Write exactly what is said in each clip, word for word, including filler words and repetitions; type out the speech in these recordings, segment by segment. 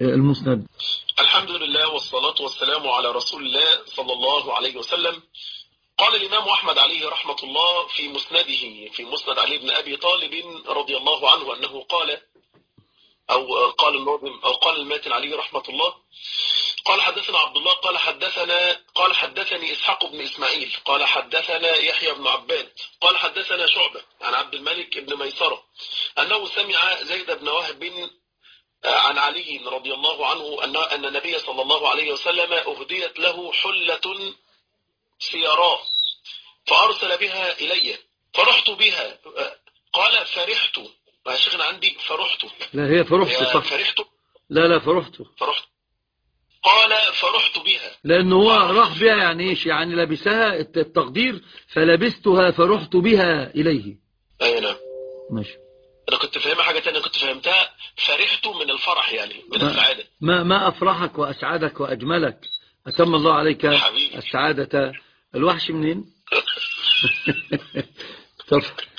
المسند. الحمد لله والصلاة والسلام على رسول الله صلى الله عليه وسلم. قال الإمام أحمد عليه رحمة الله في مسنده في مسند علي بن أبي طالب رضي الله عنه أنه قال أو قال الناظم أو قال الماتن عليه رحمة الله قال حدثنا عبد الله قال حدثنا قال حدثني إسحاق بن إسماعيل قال حدثنا يحيى بن عباد قال حدثنا شعبة عن عبد الملك بن ميسرة أنه سمع زيد بن وهب عن علي رضي الله عنه أن أن النبي صلى الله عليه وسلم أهديت له حلة سيراء فأرسل بها إلي فرحت بها. قال فرحت يا شيخنا عندي فرحت. لا هي فرحت صح. فرحت لا لا فرحت فرحت قال فرحت بها لأنه هو راح بها يعني إيش؟ يعني لبسها التقدير فلبستها فرحت بها إليه. أي نعم ماشي. أنا كنت فاهمها حاجة تانية، كنت فهمتها فرحت من الفرح يعني من ما السعادة. ما, ما أفرحك وأسعدك وأجملك. أتم الله عليك حبيبي. السعادة. الوحش منين؟ طب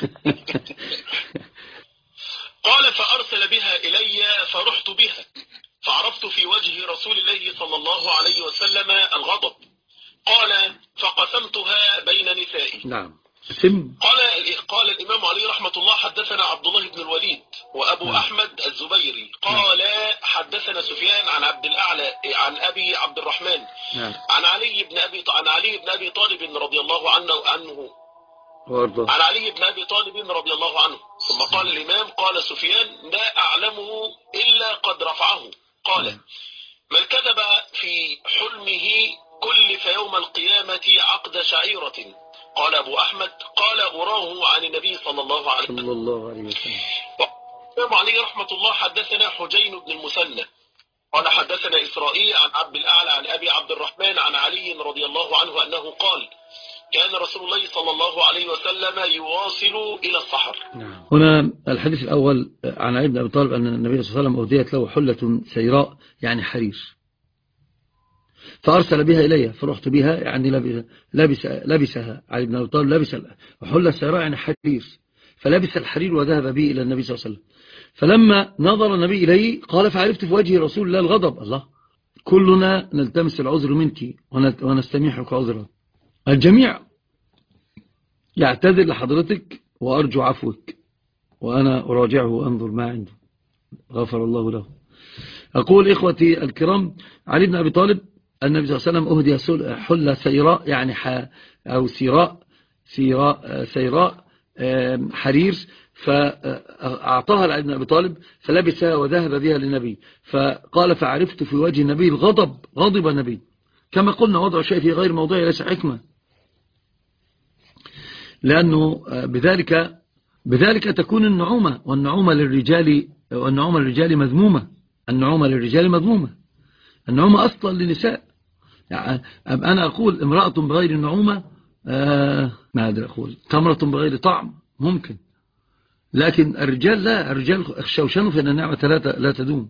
قال فأرسل بها إلي فرحت بها فعرفت في وجه رسول الله صلى الله عليه وسلم الغضب. قال فقسمتها بين نسائي. نعم. سم. قال قال الإمام علي رحمة الله حدثنا عبد الله بن الوليد وأبو نعم. أحمد الزبيري قال نعم. حدثنا سفيان عن عبد الأعلى عن أبي عبد الرحمن نعم. عن علي بن أبي عن علي بن أبي طالب رضي الله عنه عنه وارضه. عن علي بن أبي طالب رضي الله عنه. ثم قال الإمام قال سفيان لا أعلمه إلا قد رفعه. قال نعم. من كذب في حلمه كلف يوم القيامة عقد شعيرة. قال أبو أحمد قال أراه عن النبي صلى الله عليه وسلم. صلى الله عليه وسلم. الإمام علي رحمة الله حدثنا حجين بن المثنى قال حدثنا إسرائيل عن عبد الأعلى عن أبي عبد الرحمن عن علي رضي الله عنه أنه قال كان رسول الله صلى الله عليه وسلم يواصل إلى السحر. نعم. هنا الحديث الأول عن علي بن أبي طالب أن النبي صلى الله عليه وسلم أهديت له حلة سيراء يعني حرير فأرسل بها إلي فرحت بها يعني لبس لبسها. علي بن أبي طالب لبس وحلة السيراء يعني حرير فلبس الحرير وذهب به إلى النبي صلى الله عليه وسلم. فلما نظر النبي إليه قال فعرفت في وجه رسول الله الغضب. الله كلنا نلتمس العذر منك ونستميحك عذرا. الجميع يعتذر لحضرتك وأرجو عفوك وأنا أراجعه وأنظر ما عنده غفر الله له. أقول إخوتي الكرام علي بن أبي طالب النبي صلى الله عليه وسلم أهدي حلة سيراء يعني ح أو سيراء سيراء سيراء حرير فأعطاها لعلي بن أبي طالب فلبسها وذهب بها للنبي. فقال فعرفت في وجه النبي الغضب غضب النبي. كما قلنا وضع شيء في غير موضعه ليس حكمة لأنه بذلك بذلك تكون النعومة والنعومة للرجال والنعومة للرجال مذمومة. النعومة للرجال مذمومة. النعومة أصلا للنساء. يعني أنا أقول امرأة بغير النعومة آه ما أدري أقول تمرة بغير طعم ممكن لكن الرجال لا. الرجال اخشوشنوا فإن النعمة لا لا تدوم.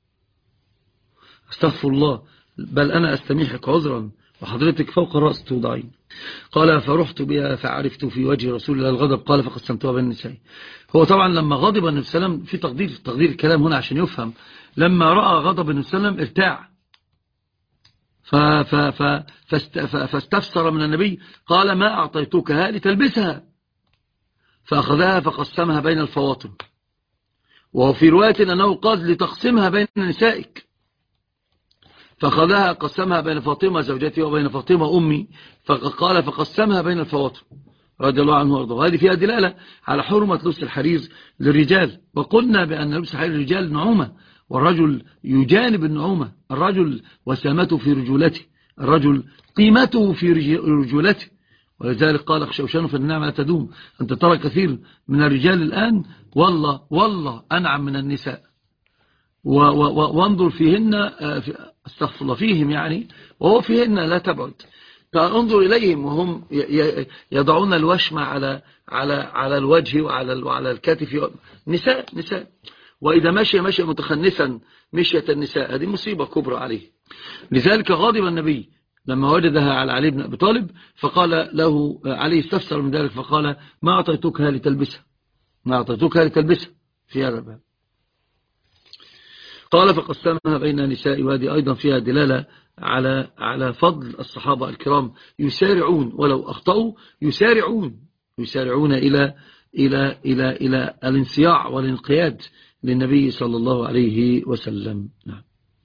استغفر الله بل أنا أستميحك عذرا وحضرتك فوق الرأس توضعين. قال فرحت بها فعرفت في وجه رسول الله الغضب قال فقسمتها بين النساء. هو طبعا لما غضب النبي صلى الله عليه وسلم في تقدير تقدير الكلام هنا عشان يفهم لما رأى غضب النبي صلى الله عليه وسلم ارتاع فاستفسر من النبي قال ما أعطيتكها لتلبسها فأخذها فقسمها بين الفواطم. وفي رواية أنه قال لتقسمها بين نسائك فأخذها قسمها بين فاطمة زوجتي وبين فاطمة أمي فقال فقسمها بين الفواطم رضي الله عنه وارضاه. هذه فيها دلالة على حرمة لبس الحرير للرجال. وقلنا بأن لبس الحرير للرجال نعومة والرجل يجانب النعومة. الرجل وسامته في رجولته. الرجل قيمته في رجولته. ولذلك قال اخشوشنوا فالنعمة لا تدوم. أنت ترى كثير من الرجال الآن والله والله أنعم من النساء وانظر فيهن استغفر الله فيهم يعني وهو فيهن لا تبعد. فانظر إليهم وهم يضعون الوشم على على على الوجه وعلى وعلى الكتف. نساء نساء وإذا مشي مشي متخنسا مشية النساء هذه مصيبة كبرى عليه. لذلك غاضب النبي لما وجدها على علي بن أبي طالب فقال له علي استفسر من ذلك فقال ما أعطيتكها لتلبسها ما أعطيتكها لتلبسها في هذا الباب. قال فقسمها بين نساء، وهذه أيضا فيها دلالة على على فضل الصحابة الكرام، يسارعون ولو أخطأوا، يسارعون يسارعون إلى إلى إلى إلى الانصياع والانقياد للنبي صلى الله عليه وسلم. نعم.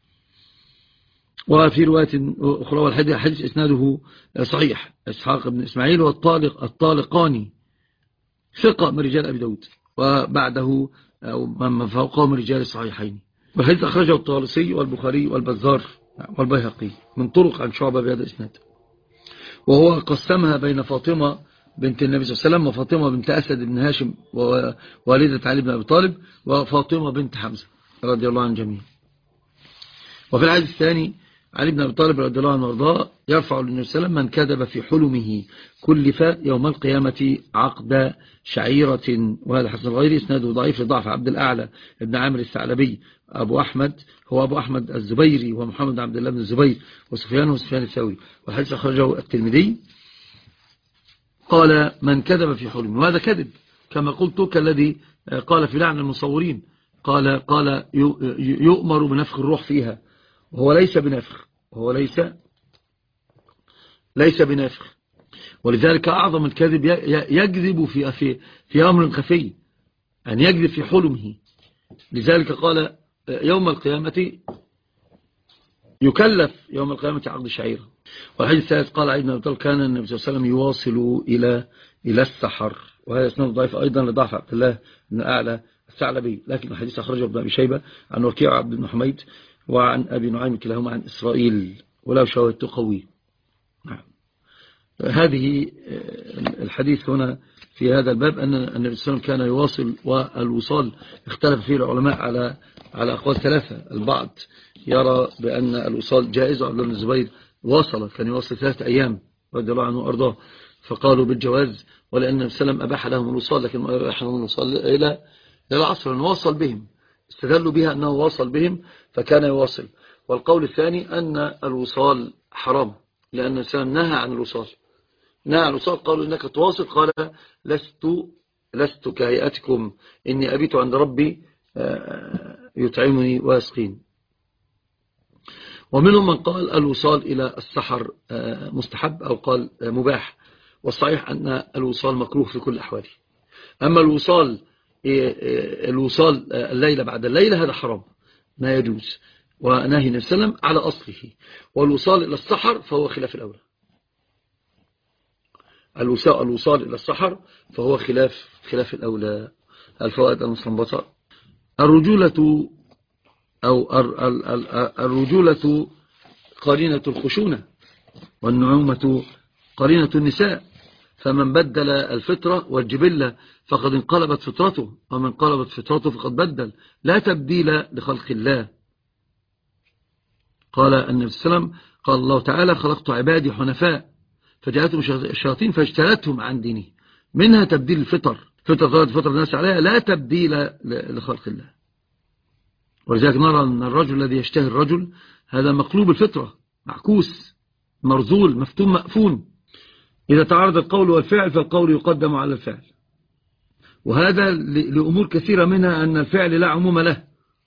وفي رواية أخرى، والحديث إسناده صحيح، إسحاق بن إسماعيل والطالق الطالقاني ثقة من رجال أبي داود، وبعده أو من فوقه من رجال الصحيحين. والحديث أخرجه الطالسي والبخاري والبزار والبيهقي من طرق عن شعبة بهذا الإسناد. وهو قسمها بين فاطمة بنت النبي صلى الله عليه وسلم وفاطمة بنت أسد بن هاشم ووالدة علي بن أبي طالب وفاطمة بنت حمزة رضي الله عن جميع. وفي الحديث الثاني علي بن أبي طالب رضي الله عنه وارضاه يرفع للنبي صلى الله عليه وسلم: من كذب في حلمه كلف يوم القيامة عقد شعيرة. وهذا حسن الغيري اسناده ضعيف لضعف عبد الأعلى ابن عامر الثعلبي. أبو أحمد هو أبو أحمد الزبيري ومحمد بن عبد الله بن الزبير وسفيان وسفيان الثوري. والحديث أخرجه الترمذي. قال: من كذب في حلمه، وهذا كذب كما قلت كالذي قال في لعن المصورين، قال قال يؤمر بنفخ الروح فيها، وهو ليس بنفخ، وهو ليس ليس بنفخ. ولذلك أعظم الكذب يكذب في في في أمر خفي، أن يكذب في حلمه. لذلك قال: يوم القيامة يكلف يوم القيامة عقد شعيرة. والحديث الثالث قال علي بن أبي طالب: كان النبي صلى الله عليه وسلم يواصل إلى إلى السحر. وهذا اسناد ضعيف أيضا لضعف عبد الله بن أعلى الثعلبي، لكن الحديث أخرجه ابن أبي شيبة عن وكيع عبد بن حميد وعن أبي نعيم كلاهما عن إسرائيل ولو شواهد قوي. نعم. هذه الحديث هنا في هذا الباب أن النبي صلى الله عليه وسلم كان يواصل، والوصال اختلف فيه العلماء على على أقوال ثلاثة. البعض يرى بأن الوصال جائز، وعبد الله بن الزبير واصل، كان يواصل ثلاثة أيام رضي الله عنه وأرضاه، فقالوا بالجواز، ولأن النبي صلى الله عليه وسلم أباح لهم الوصال، لكن ما أباح لهم الوصال إلى العصر، أنه واصل بهم، استدلوا بها أنه واصل بهم فكان يواصل. والقول الثاني أن الوصال حرام، لأن النبي صلى الله عليه وسلم نهى عن الوصال، نهى عن الوصال. قالوا إنك تواصل، قال: لست لست كهيئتكم، إني أبيت عند ربي يطعمني ويسقين. ومنهم من قال الوصال إلى السحر مستحب، أو قال مباح، والصحيح أن الوصال مكروه في كل أحواله. أما الوصال الوصال الليلة بعد الليلة هذا حرام، ما يجوز، ونهي النبي صلى الله عليه وسلم على أصله. والوصال إلى السحر فهو خلاف الأولى، الوصال الوصال إلى السحر فهو خلاف خلاف الأولى. الفوائد المستنبطة: الرجولة أو الرجولة قرينة الخشونة، والنعومة قرينة النساء، فمن بدل الفطرة والجبلة فقد انقلبت فطرته، ومن انقلبت فطرته فقد بدل، لا تبديل لخلق الله. قال النبي صلى الله عليه وسلم: قال الله تعالى: خلقت عبادي حنفاء فجاءتهم الشياطين فاجتلتهم عن دينه. منها تبديل الفطر، فطرة فطر الناس عليها، لا تبديل لخلق الله. ولذلك نرى أن الرجل الذي يشتهي الرجل هذا مقلوب الفطرة، معكوس، مرذول، مفتون، مأفون. إذا تعارض القول والفعل فالقول يقدم على الفعل، وهذا لأمور كثيرة، منها أن الفعل لا عموم له،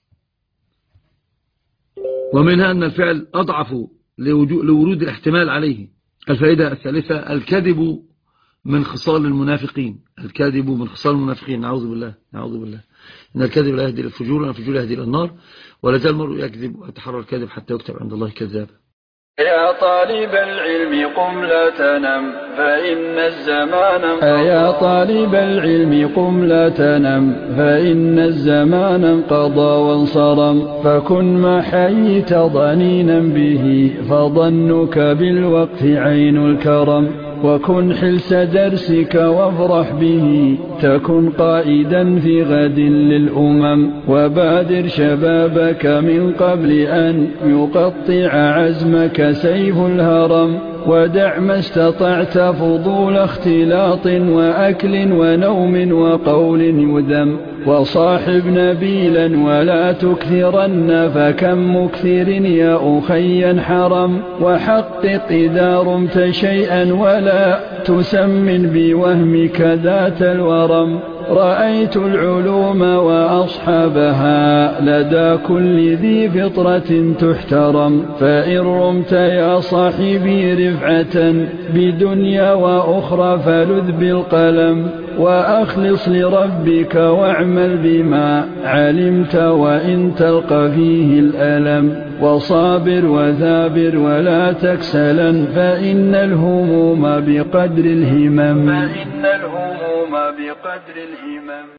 ومنها أن الفعل أضعف لورود الاحتمال عليه. الفائدة الثالثة: الكذب من خصال المنافقين، الكذب من خصال المنافقين، نعوذ بالله نعوذ بالله إن الكذب لا يهدي إلى الفجور، وإن الفجور لا يهدي إلى النار، ولا زال المرء يكذب ويتحرى الكذب حتى يكتب عند الله كذابا. يا طالب العلم قم لا تنم فإن الزمان انقضى. يا طالب العلم قم لا تنم فإن الزمان انقضى وانصرم، فكن ما حييت ضنينا به فظنك بالوقت عين الكرم، وكن حلس درسك وافرح به تكن قائدا في غد للأمم، وبادر شبابك من قبل أن يقطع عزمك سيف الهرم، ودع ما استطعت فضول اختلاط وأكل ونوم وقول يذم، وصاحب نبيلا ولا تكثرن فكم مكثر يا أخي حرم، وحقق إذا رمت شيئا ولا تسمن بوهمك ذات الورم، رأيت العلوم وأصحابها لدى كل ذي فطرة تحترم فإن رمت يا صاحبي رفعة بدنيا وأخرى فلذ بالقلم وأخلص لربك واعمل بما علمت وإن تلقى فيه الألم وصابر وثابر ولا تكسلا فإن الهموم بقدر الهمم فإن الهموم بقدر الهمم